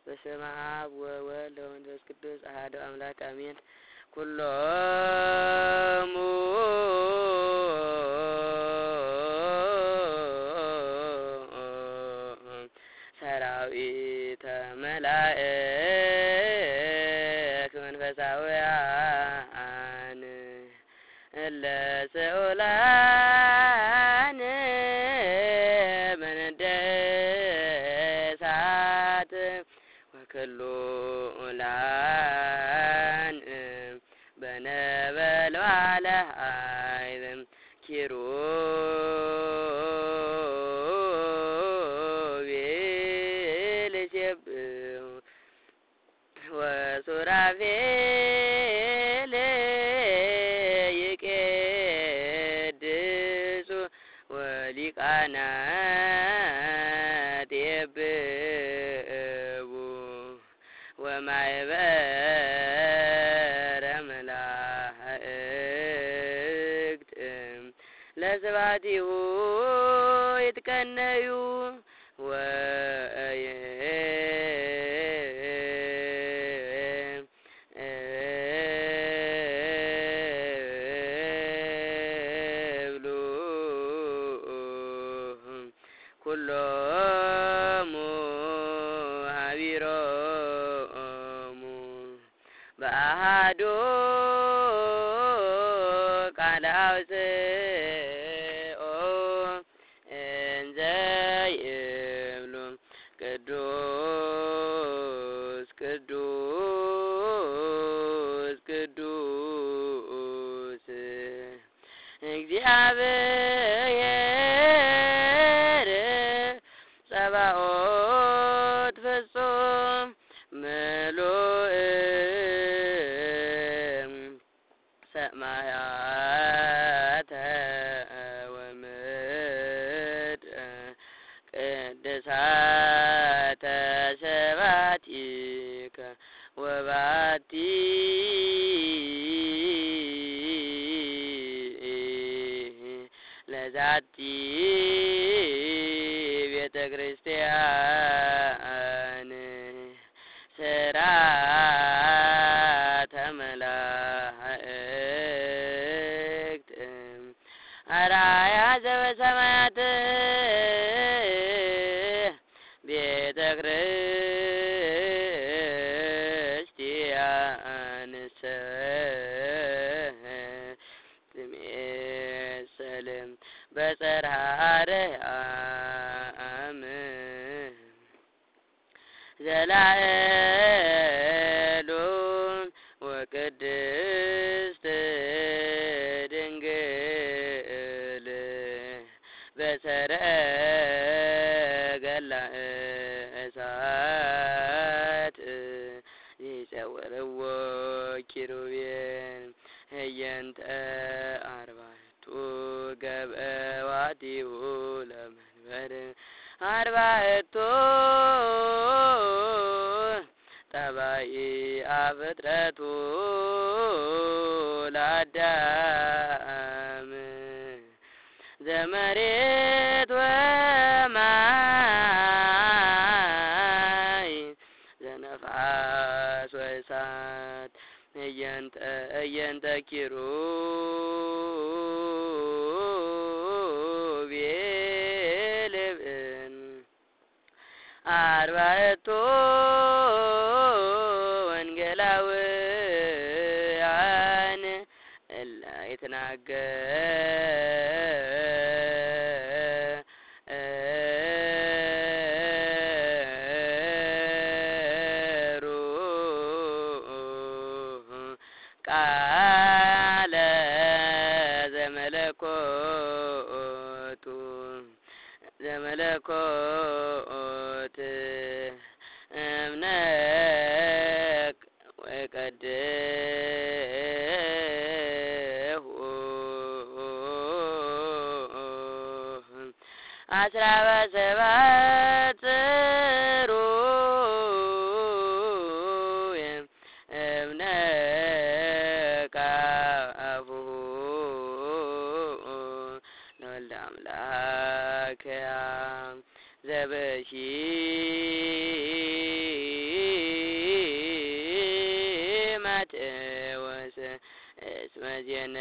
በስመ አብ ወወልድ ወመንፈስ ቅዱስ አሐዱ አምላክ አሜን። ኩሎሙ ሰራዊተ መላእክት መንፈሳውያን እለ ስዑላን በነደሳት ወክሉላን በነበልባለ ኃይል ኪሩቤል ይሴብሑ ወሱራፌል ይቄድሱ ወሊቃናት ይቤቡ ወማኅበረ መላእክት ለስብሐቲሁ ይትቀነዩ ወይብሉ ኩሎሙ ሀቢሮሙ በአሐዱ ቃለ አውስኦ እንዘ ይብሉ ቅዱስ ቅዱስ ቅዱስ እግዚአብሔር ጸባኦት ፍጹም ምሉእ ሰማያተ ወምድረ ቅድሳተ ስብሐቲከ ወባቲ ለዛቲ ቤተ ክርስቲያን ስርዓተ መላእክት አርአያ ዘበሰማያት ቤተ ክርስቲያንሰ ትሜሰል በጽርሐ አርያም ዘላዕሉ ወቅድስት ድንግል በሰረገላ እሳት ይጸወርዎ ኪሩቤል ህየንተ አርባዕቱ ገበዋቲሁ ለመንበር አርባዕቱ ጠባይአ ፍጥረቱ ለአዳም ዘመሬት ወማይ ዘነፋስ ወእሳት እየንተ ኪሩቤል አርባዕቱ ወንጌላውያን እለ ይትናገሩ ቃለ ዘመለኮት እምነክ ወቀድሁ አስራ በሰባት ጽሩይ እምነከ አፉሁ ለወልደ አምላክ ዘበሺ ማቴዎስ እስመ ዜነ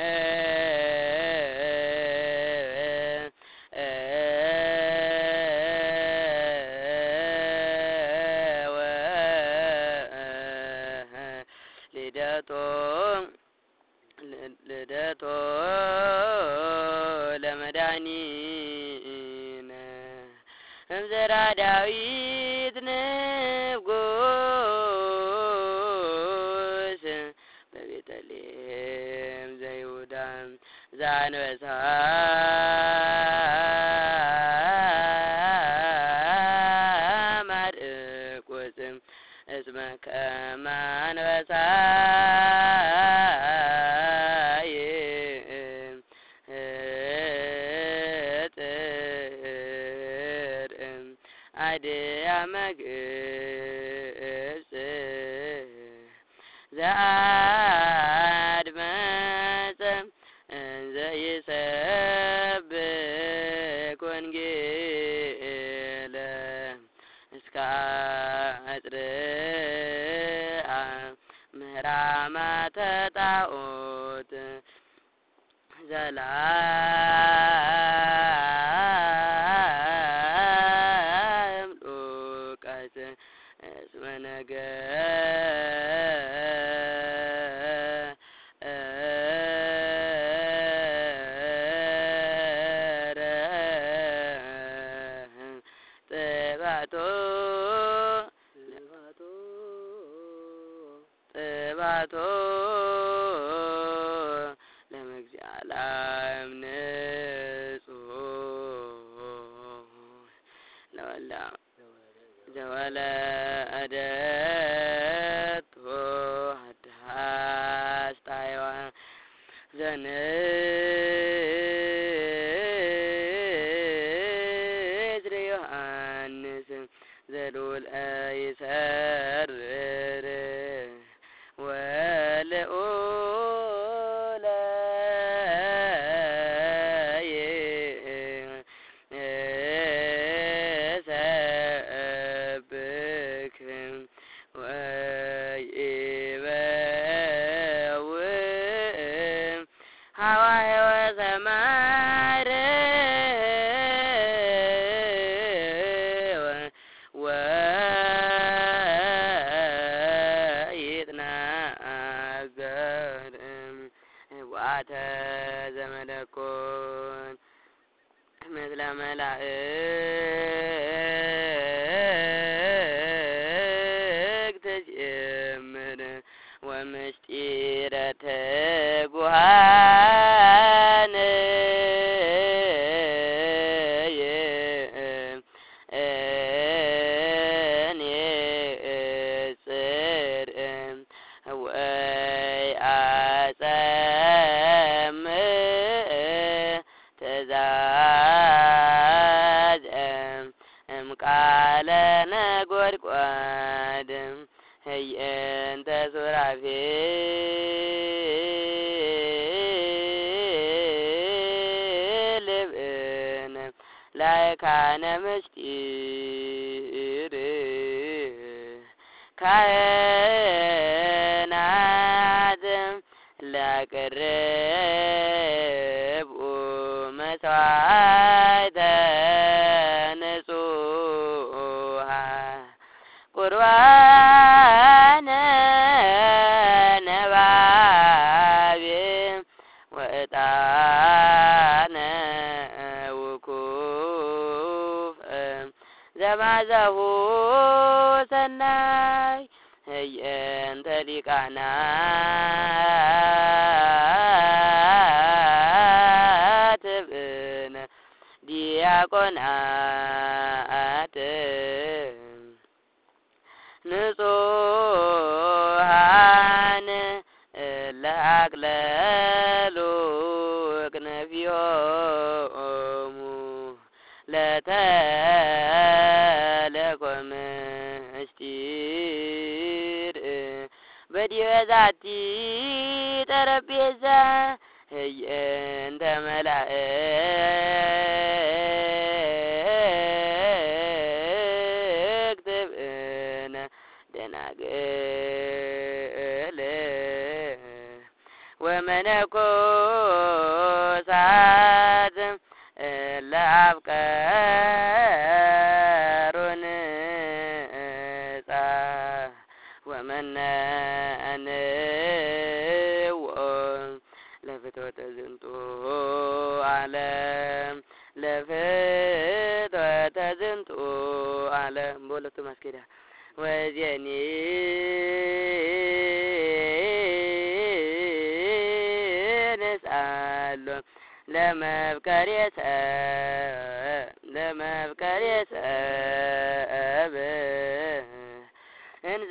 ልደቶ ለመድኃኒነ እምዘራ ዳዊት ንጉሥ በቤተልሔም ዘይሁዳ ዘአንበሳ ማርቆስ እስመ ከመ አንበሳ አድያመ ግብጽ ዘአድመጸ እንዘ ይሰብክ ወንጌለ እስከ አጽርአ ምሕራማተ ጣዖት እስመ ነገረ ጥባቶ ለመግዚአብሔር ንጹሕ ለወላ ዘወለደቶ ሀዳስ ጣይዋ ዘንዝር ዮሐንስ ዘልዑል ይሰርር ወልዑለ ይሰብክ ወይበውእ ሀዋህወ ሰማይ ወይትናገር ዋተ ዘመለኮት ምስለ መላእክት ጅምር ወምስጢረ ትጉሃን ንጽር ወይአጸምዕ ትእዛዝ እምቃለ ነጐድጓድ ህየንተ ሱራፌል ብእነ ላይካነ ምስጢር ካህናት ላቅርብኡ መስዋዕተ ንጹሐ ቁርባነ ነባቤ ወዕጣነ ውኩፍ ዘማዘሁ ሰናይ ህየንተ ሊቃናት ብእነ ዲያቆናት ንጹሐን ለአቅለሉ እክነፊሆሙ ለተለኮመ ምስጢር በዲበ ዛቲ ጠረጴዛ ህየንተ መላእክት ብእነ ደናግል ወመነኮሳት ለአፍቀሩን ጻ ወመነንዎ ለፍትወተ ዝንቱ ዓለም ለፍትወተ ዝንቱ ዓለም በሁለቱ ማስኬዳ ወዜኒ ንስአሎ ለመብከሬ ሰብ እንዘ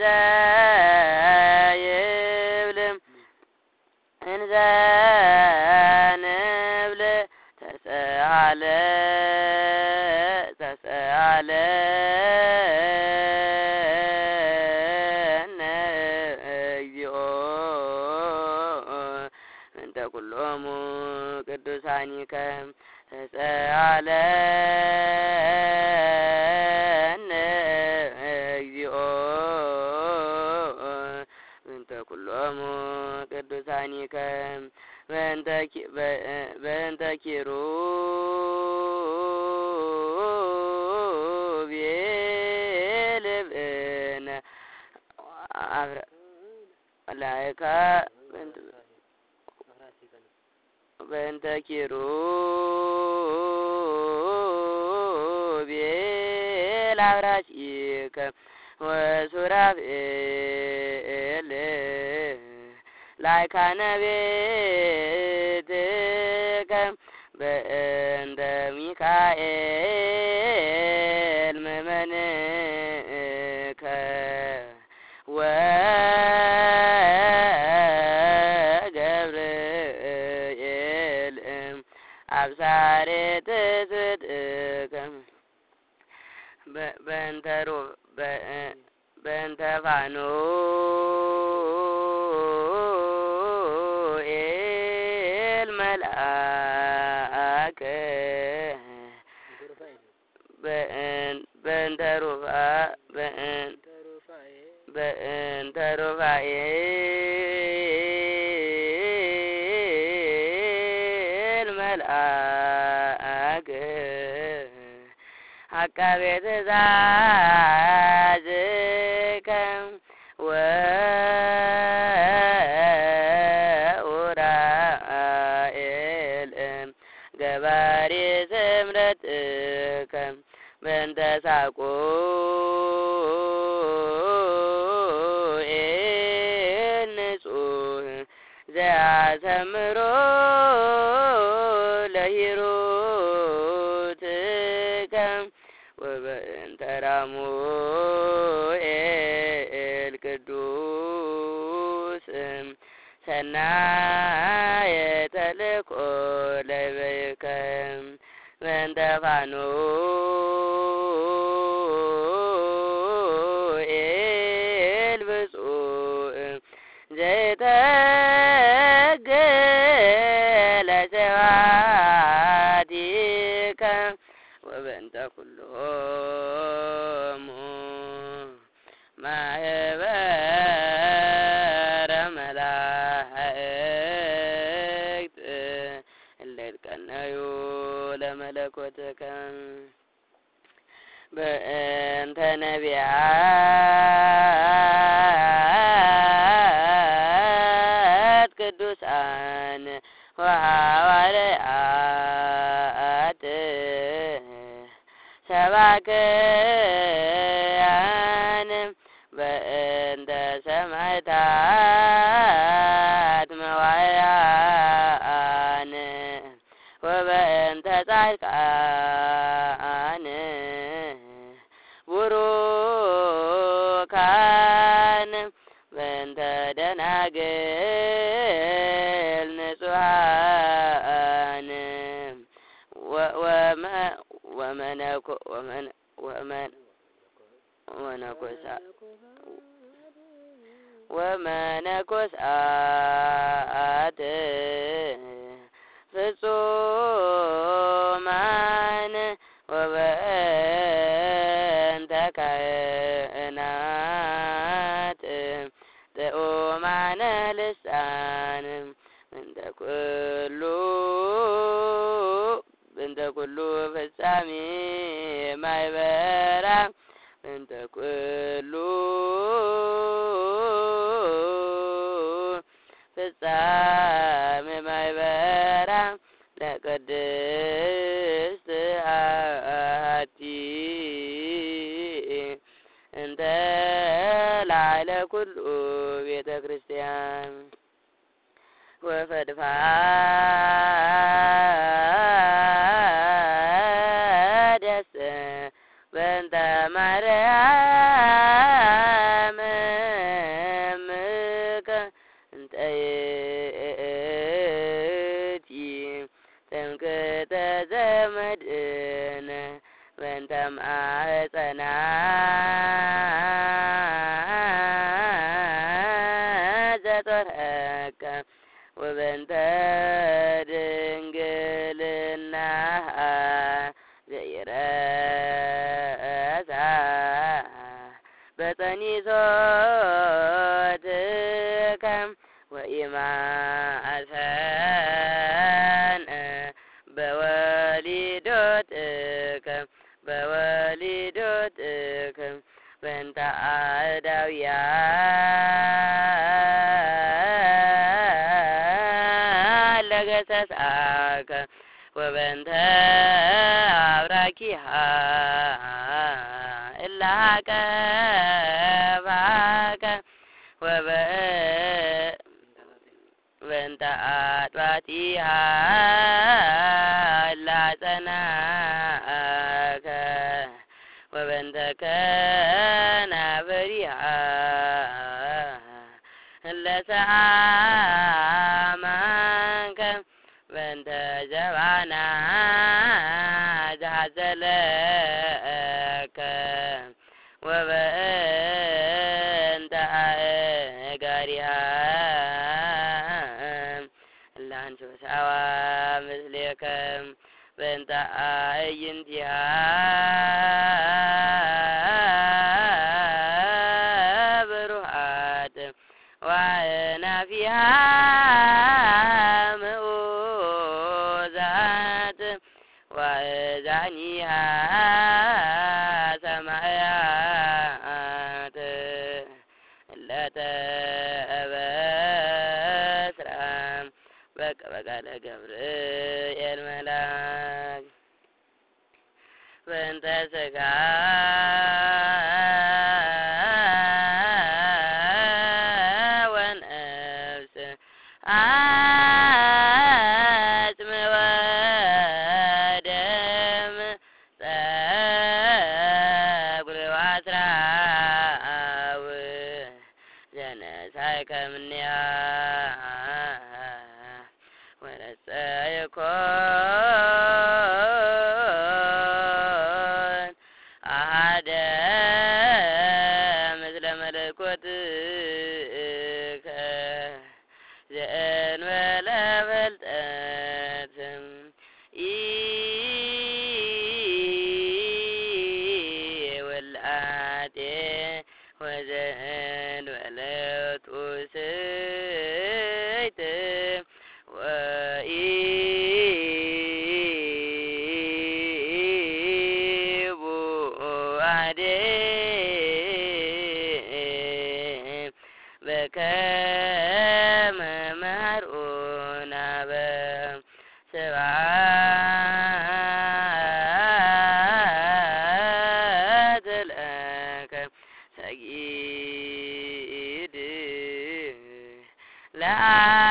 ንብል ተሰአለነ እግዚኦ እንተ ኩሎሙ ቅዱሳኒከ ተሰአለነ እግዚኦ እንተ ኩሎሙ ቅዱሳኒከ በእንተ ኪሩቤል ብእነ ላይካ በእንተ ኪሩቤል አብራሲከ ወሱራፌል ላይካነ ቤትከ በእንተ ሚካኤል መመንከ ወገብርኤል አብሳሬ ትስብእከ በእንተ ፋኑኤል መልአከ በእንተ ሩፋኤል መልአከ አቃቤ ትእዛዝከ ወኡራኤል ገባሬ ስምረትከ በእንተ ሳቁኤል ንጹሕ ዘያሰምሮ ለሂሩትከ ወበእንተ ራሙኤል ቅዱስ ሰናየ ተልእኮ ለበይከ በእንተ ፋኑኤል ብፁዕ ዘይተገለ ሰባቲከ ወበእንተ ኩሎሙ ማህበረ መላእክት እለ ይትቀነዩ ለመለኮትከ በእንተ ነቢያት ቅዱሳን ወሐዋርያት ሰባክያን በእንተ ሰማዕታት መዋዕያን ወበእንተ ጻድቃን ቡሩካን በእንተ ደናግል ንጹሐን ወመነኮሳት ፍጹማን ወበእንተ ካህናት ጥዑማነ ልሳን ኩሉ ፍጻሜ ማይበራ እንተ ኩሉ ፍጻሜ ማይበራ ለቅድስት አሐቲ እንተ ላዕለ ኩሉ ቤተ ክርስቲያን ወፈድፋደስ በእንተ ማርያም እምከ እንተ ይእቲ ትምክህተ ዘመድኅነ በእንተ ማኅፀና ዘጦረከ ወበእንተ ድንግልናሃ ዘይረሳ በጸኒሶትከ ወኢማእሰን በወሊዶትከ በእንተ አእዳውያ ለገሰሳከ ወበእንተ አብራኪሃ እላቀባከ ወበእንተ አጥባቲሃ እላጸናከ ወበእንተ ከናፍሪሃ እለሰአማንከ በእንተ ዘባና ዘሐዘለከ ወበእንተ አእጋሪሃ እላንሶሳዋ ምስሌከ በእንተ አዕይንቲሃ ብሩሃት ወአእናፊሃ ምዑዛት ወአእዛኒሃ ሰማያት ለተበስራ በቃለ ገብርኤል መልአክ በእንተ ሥጋ ወነፍስ አጽም ወደም ጸጉር ወአስራው ዘነሣእከ እምኔሃ ወነሣእኮን አሐደ ምስለ መለኮትከ ዘእንበለ ፍልጠት ኢውላጤ ወዘእንበለ ትውስት ወኢቡአዴ በከመ መሃርኡነ በስብሐት ለከ ሰጊድ ለአ